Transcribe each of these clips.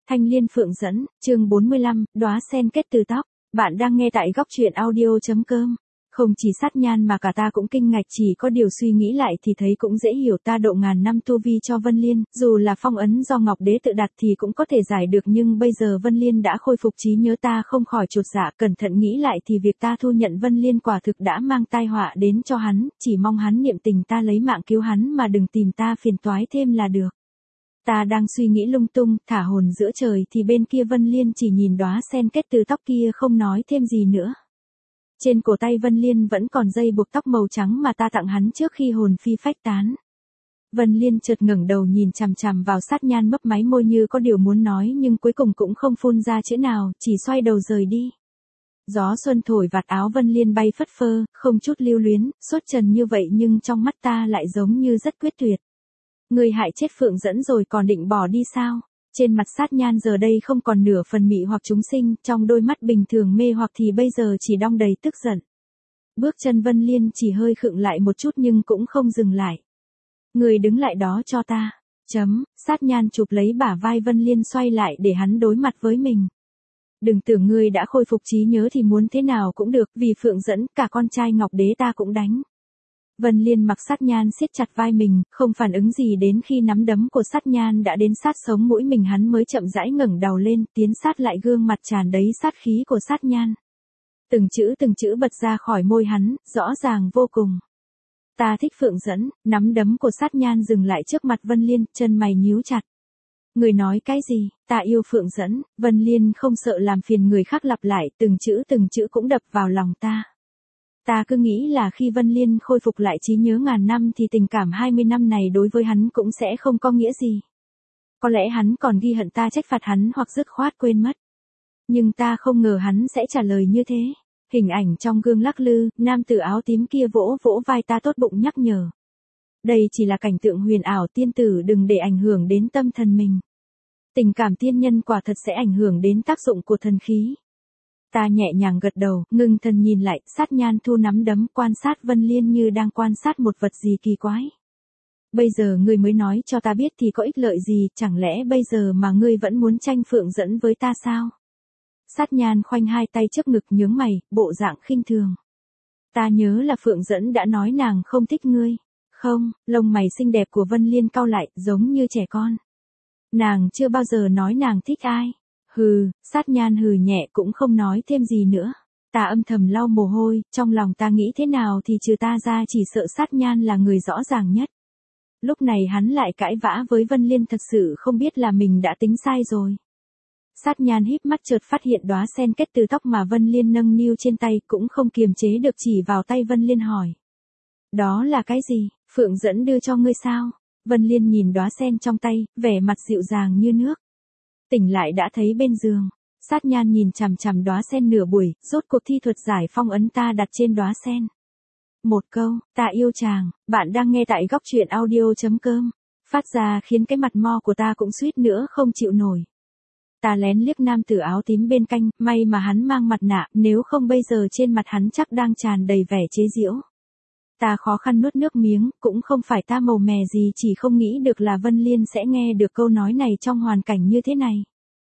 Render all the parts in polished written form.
Thanh Liên Phượng dẫn, chương 45, đóa sen kết từ tóc. Bạn đang nghe tại góc truyện audio.com. Không chỉ Sát Nhan mà cả ta cũng kinh ngạc, chỉ có điều suy nghĩ lại thì thấy cũng dễ hiểu, ta độ ngàn năm tu vi cho Vân Liên, dù là phong ấn do Ngọc Đế tự đặt thì cũng có thể giải được, nhưng bây giờ Vân Liên đã khôi phục trí nhớ, ta không khỏi chột dạ, cẩn thận nghĩ lại thì việc ta thu nhận Vân Liên quả thực đã mang tai họa đến cho hắn, chỉ mong hắn niệm tình ta lấy mạng cứu hắn mà đừng tìm ta phiền toái thêm là được. Ta đang suy nghĩ lung tung, thả hồn giữa trời thì bên kia Vân Liên chỉ nhìn đóa sen kết từ tóc kia không nói thêm gì nữa. Trên cổ tay Vân Liên vẫn còn dây buộc tóc màu trắng mà ta tặng hắn trước khi hồn phi phách tán. Vân Liên chợt ngẩng đầu nhìn chằm chằm vào Sát Nhan, mấp máy môi như có điều muốn nói nhưng cuối cùng cũng không phun ra chữ nào, chỉ xoay đầu rời đi. Gió xuân thổi vạt áo Vân Liên bay phất phơ, không chút lưu luyến, xuất trần như vậy nhưng trong mắt ta lại giống như rất quyết tuyệt. Người hại chết Phượng dẫn rồi còn định bỏ đi sao? Trên mặt Sát Nhan giờ đây không còn nửa phần mị hoặc chúng sinh, trong đôi mắt bình thường mê hoặc thì bây giờ chỉ đong đầy tức giận. Bước chân Vân Liên chỉ hơi khựng lại một chút nhưng cũng không dừng lại. Người đứng lại đó cho ta. Sát Nhan chụp lấy bả vai Vân Liên xoay lại để hắn đối mặt với mình. Đừng tưởng ngươi đã khôi phục trí nhớ thì muốn thế nào cũng được, vì Phượng dẫn cả con trai Ngọc Đế ta cũng đánh. Vân Liên mặc Sát Nhan siết chặt vai mình, không phản ứng gì đến khi nắm đấm của Sát Nhan đã đến sát sống mũi mình, hắn mới chậm rãi ngẩng đầu lên, tiến sát lại gương mặt tràn đầy sát khí của Sát Nhan. Từng chữ bật ra khỏi môi hắn, rõ ràng vô cùng. Ta thích Phượng dẫn. Nắm đấm của Sát Nhan dừng lại trước mặt Vân Liên, chân mày nhíu chặt. Người nói cái gì? Ta yêu Phượng dẫn. Vân Liên không sợ làm phiền người khác lặp lại, từng chữ cũng đập vào lòng ta. Ta cứ nghĩ là khi Vân Liên khôi phục lại trí nhớ ngàn năm thì tình cảm 20 năm này đối với hắn cũng sẽ không có nghĩa gì. Có lẽ hắn còn ghi hận ta, trách phạt hắn hoặc dứt khoát quên mất. Nhưng ta không ngờ hắn sẽ trả lời như thế. Hình ảnh trong gương lắc lư, nam tử áo tím kia vỗ vỗ vai ta tốt bụng nhắc nhở. Đây chỉ là cảnh tượng huyền ảo, tiên tử đừng để ảnh hưởng đến tâm thần mình. Tình cảm tiên nhân quả thật sẽ ảnh hưởng đến tác dụng của thần khí. Ta nhẹ nhàng gật đầu, ngưng thần nhìn lại, Sát Nhan thu nắm đấm, quan sát Vân Liên như đang quan sát một vật gì kỳ quái. Bây giờ ngươi mới nói cho ta biết thì có ích lợi gì, chẳng lẽ bây giờ mà ngươi vẫn muốn tranh Phượng dẫn với ta sao? Sát Nhan khoanh hai tay trước ngực nhướng mày, bộ dạng khinh thường. Ta nhớ là Phượng dẫn đã nói nàng không thích ngươi. Không, lông mày xinh đẹp của Vân Liên cau lại, giống như trẻ con. Nàng chưa bao giờ nói nàng thích ai. Hừ, Sát Nhan hừ nhẹ cũng không nói thêm gì nữa. Ta âm thầm lau mồ hôi, trong lòng ta nghĩ thế nào thì trừ ta ra chỉ sợ Sát Nhan là người rõ ràng nhất. Lúc này hắn lại cãi vã với Vân Liên, thật sự không biết là mình đã tính sai rồi. Sát Nhan híp mắt chợt phát hiện đóa sen kết từ tóc mà Vân Liên nâng niu trên tay, cũng không kiềm chế được chỉ vào tay Vân Liên hỏi. Đó là cái gì? Phượng dẫn đưa cho ngươi sao? Vân Liên nhìn đóa sen trong tay, vẻ mặt dịu dàng như nước. Tỉnh lại đã thấy bên giường. Sát Nhan nhìn chằm chằm đóa sen nửa buổi, rốt cuộc thi thuật giải phong ấn ta đặt trên đóa sen. Một câu, ta yêu chàng. Bạn đang nghe tại góc truyện audio.com. Phát ra khiến cái mặt mo của ta cũng suýt nữa không chịu nổi. Ta lén liếc nam tử áo tím bên cạnh, may mà hắn mang mặt nạ, nếu không bây giờ trên mặt hắn chắc đang tràn đầy vẻ chế giễu. Ta khó khăn nuốt nước miếng, cũng không phải ta màu mè gì, chỉ không nghĩ được là Vân Liên sẽ nghe được câu nói này trong hoàn cảnh như thế này.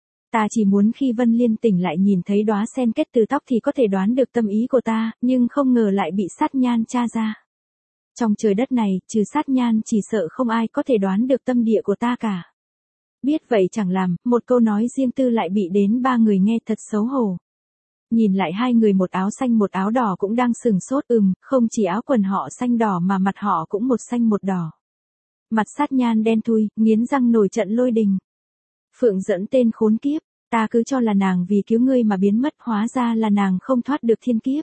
Ta chỉ muốn khi Vân Liên tỉnh lại nhìn thấy đóa sen kết từ tóc thì có thể đoán được tâm ý của ta, nhưng không ngờ lại bị Sát Nhan tra ra. Trong trời đất này, trừ Sát Nhan chỉ sợ không ai có thể đoán được tâm địa của ta cả. Biết vậy chẳng làm, một câu nói riêng tư lại bị đến ba người nghe, thật xấu hổ. Nhìn lại hai người một áo xanh một áo đỏ cũng đang sừng sốt, không chỉ áo quần họ xanh đỏ mà mặt họ cũng một xanh một đỏ. Mặt Sát Nhan đen thui, nghiến răng nổi trận lôi đình. Phượng dẫn tên khốn kiếp, ta cứ cho là nàng vì cứu ngươi mà biến mất, hóa ra là nàng không thoát được thiên kiếp.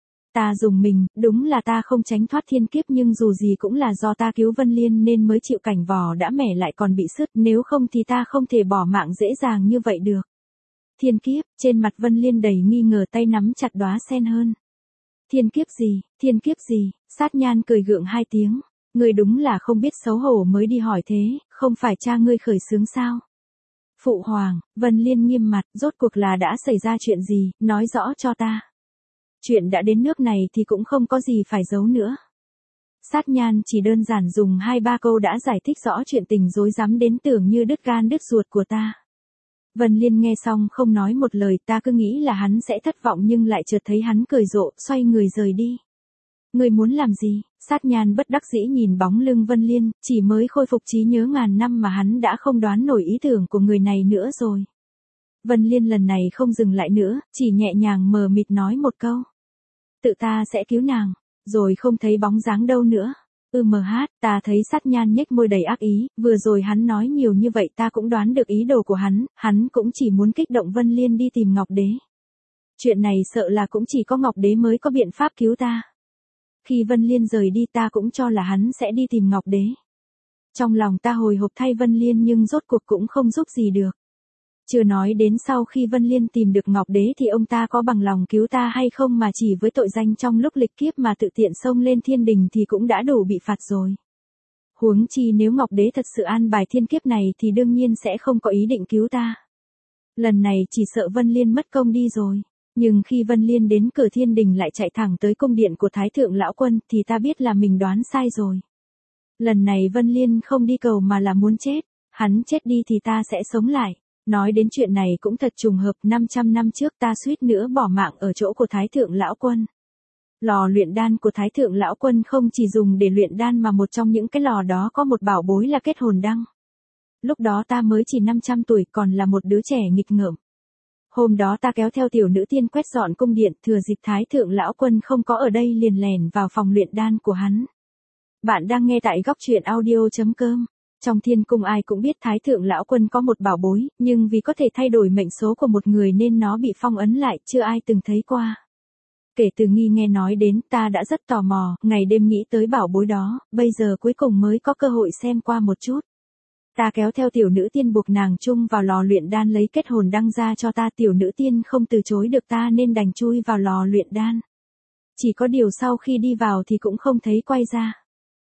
Ta dùng mình, đúng là ta không tránh thoát thiên kiếp, nhưng dù gì cũng là do ta cứu Vân Liên nên mới chịu cảnh vò đã mẻ lại còn bị sứt, nếu không thì ta không thể bỏ mạng dễ dàng như vậy được. Thiên kiếp, trên mặt Vân Liên đầy nghi ngờ, tay nắm chặt đóa sen hơn. Thiên kiếp gì, Sát Nhan cười gượng hai tiếng. Ngươi đúng là không biết xấu hổ mới đi hỏi thế, không phải cha ngươi khởi xướng sao? Phụ hoàng, Vân Liên nghiêm mặt, rốt cuộc là đã xảy ra chuyện gì, nói rõ cho ta. Chuyện đã đến nước này thì cũng không có gì phải giấu nữa. Sát Nhan chỉ đơn giản dùng 2-3 câu đã giải thích rõ chuyện tình rối rắm đến tưởng như đứt gan đứt ruột của ta. Vân Liên nghe xong không nói một lời, ta cứ nghĩ là hắn sẽ thất vọng nhưng lại chợt thấy hắn cười rộ, xoay người rời đi. Người muốn làm gì? Sát Nhan bất đắc dĩ nhìn bóng lưng Vân Liên, chỉ mới khôi phục trí nhớ ngàn năm mà hắn đã không đoán nổi ý tưởng của người này nữa rồi. Vân Liên lần này không dừng lại nữa, chỉ nhẹ nhàng mờ mịt nói một câu. Tự ta sẽ cứu nàng, rồi không thấy bóng dáng đâu nữa. Ta thấy Sát Nhan nhếch môi đầy ác ý, vừa rồi hắn nói nhiều như vậy ta cũng đoán được ý đồ của hắn cũng chỉ muốn kích động Vân Liên đi tìm Ngọc Đế. Chuyện này sợ là cũng chỉ có Ngọc Đế mới có biện pháp cứu ta. Khi Vân Liên rời đi ta cũng cho là hắn sẽ đi tìm Ngọc Đế. Trong lòng ta hồi hộp thay Vân Liên nhưng rốt cuộc cũng không giúp gì được. Chưa nói đến sau khi Vân Liên tìm được Ngọc Đế thì ông ta có bằng lòng cứu ta hay không mà chỉ với tội danh trong lúc lịch kiếp mà tự tiện xông lên thiên đình thì cũng đã đủ bị phạt rồi. Huống chi nếu Ngọc Đế thật sự an bài thiên kiếp này thì đương nhiên sẽ không có ý định cứu ta. Lần này chỉ sợ Vân Liên mất công đi rồi. Nhưng khi Vân Liên đến cửa thiên đình lại chạy thẳng tới cung điện của Thái Thượng Lão Quân thì ta biết là mình đoán sai rồi. Lần này Vân Liên không đi cầu mà là muốn chết. Hắn chết đi thì ta sẽ sống lại. Nói đến chuyện này cũng thật trùng hợp, 500 năm trước ta suýt nữa bỏ mạng ở chỗ của Thái Thượng Lão Quân. Lò luyện đan của Thái Thượng Lão Quân không chỉ dùng để luyện đan mà một trong những cái lò đó có một bảo bối là kết hồn đăng. Lúc đó ta mới chỉ 500 tuổi còn là một đứa trẻ nghịch ngợm. Hôm đó ta kéo theo tiểu nữ tiên quét dọn cung điện, thừa dịp Thái Thượng Lão Quân không có ở đây liền lèn vào phòng luyện đan của hắn. Bạn đang nghe tại góc truyện audio.com. Trong thiên cung ai cũng biết Thái Thượng Lão Quân có một bảo bối, nhưng vì có thể thay đổi mệnh số của một người nên nó bị phong ấn lại, chưa ai từng thấy qua. Kể từ nghe nói đến ta đã rất tò mò, ngày đêm nghĩ tới bảo bối đó, bây giờ cuối cùng mới có cơ hội xem qua một chút. Ta kéo theo tiểu nữ tiên buộc nàng chung vào lò luyện đan lấy kết hồn đăng ra cho ta, tiểu nữ tiên không từ chối được ta nên đành chui vào lò luyện đan. Chỉ có điều sau khi đi vào thì cũng không thấy quay ra.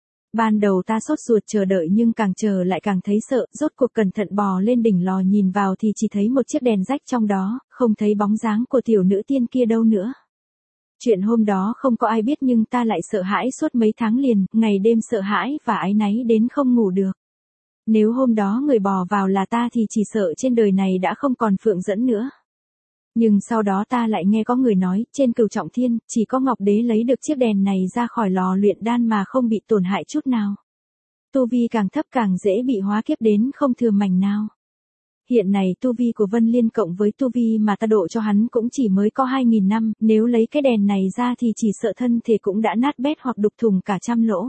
Ban đầu ta sốt ruột chờ đợi nhưng càng chờ lại càng thấy sợ, rốt cuộc cẩn thận bò lên đỉnh lò nhìn vào thì chỉ thấy một chiếc đèn rách trong đó, không thấy bóng dáng của tiểu nữ tiên kia đâu nữa. Chuyện hôm đó không có ai biết nhưng ta lại sợ hãi suốt mấy tháng liền, ngày đêm sợ hãi và áy náy đến không ngủ được. Nếu hôm đó người bò vào là ta thì chỉ sợ trên đời này đã không còn Phượng Dẫn nữa. Nhưng sau đó ta lại nghe có người nói, trên Cửu Trọng Thiên, chỉ có Ngọc Đế lấy được chiếc đèn này ra khỏi lò luyện đan mà không bị tổn hại chút nào. Tu vi càng thấp càng dễ bị hóa kiếp đến không thừa mảnh nào. Hiện này tu vi của Vân Liên cộng với tu vi mà ta độ cho hắn cũng chỉ mới có 2.000 năm, nếu lấy cái đèn này ra thì chỉ sợ thân thể cũng đã nát bét hoặc đục thủng cả trăm lỗ.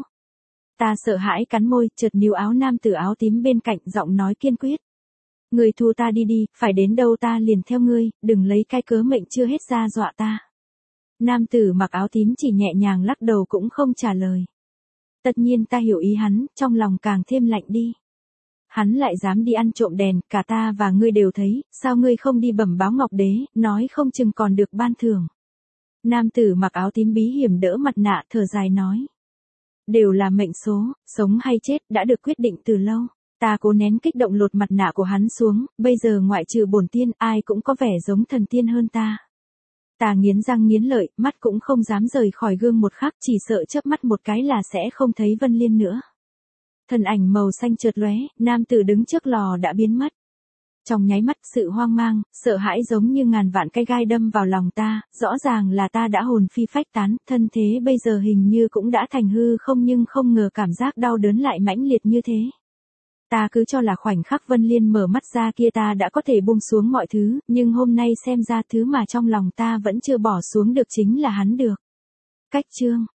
Ta sợ hãi cắn môi, chợt níu áo nam tử áo tím bên cạnh, giọng nói kiên quyết. Người thu ta đi đi, phải đến đâu ta liền theo ngươi, đừng lấy cái cớ mệnh chưa hết ra dọa ta. Nam tử mặc áo tím chỉ nhẹ nhàng lắc đầu cũng không trả lời. Tất nhiên ta hiểu ý hắn, trong lòng càng thêm lạnh đi. Hắn lại dám đi ăn trộm đèn, cả ta và ngươi đều thấy, sao ngươi không đi bẩm báo Ngọc Đế, nói không chừng còn được ban thưởng. Nam tử mặc áo tím bí hiểm đỡ mặt nạ thở dài nói. Đều là mệnh số, sống hay chết đã được quyết định từ lâu. Ta cố nén kích động lột mặt nạ của hắn xuống, bây giờ ngoại trừ bổn tiên ai cũng có vẻ giống thần tiên hơn ta. Ta nghiến răng nghiến lợi, mắt cũng không dám rời khỏi gương một khắc, chỉ sợ chớp mắt một cái là sẽ không thấy Vân Liên nữa. Thân ảnh màu xanh chợt lóe, nam tử đứng trước lò đã biến mất. Trong nháy mắt sự hoang mang, sợ hãi giống như ngàn vạn cái gai đâm vào lòng ta, rõ ràng là ta đã hồn phi phách tán, thân thế bây giờ hình như cũng đã thành hư không nhưng không ngờ cảm giác đau đớn lại mãnh liệt như thế. Ta cứ cho là khoảnh khắc Vân Liên mở mắt ra kia ta đã có thể buông xuống mọi thứ, nhưng hôm nay xem ra thứ mà trong lòng ta vẫn chưa bỏ xuống được chính là hắn được. Cách chương